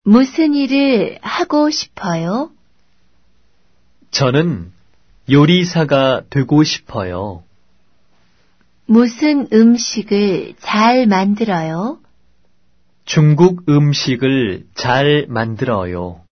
무슨 일을 하고 싶어요? 저는 요리사가 되고 싶어요. 무슨 음식을 잘 만들어요? 중국 음식을 잘 만들어요.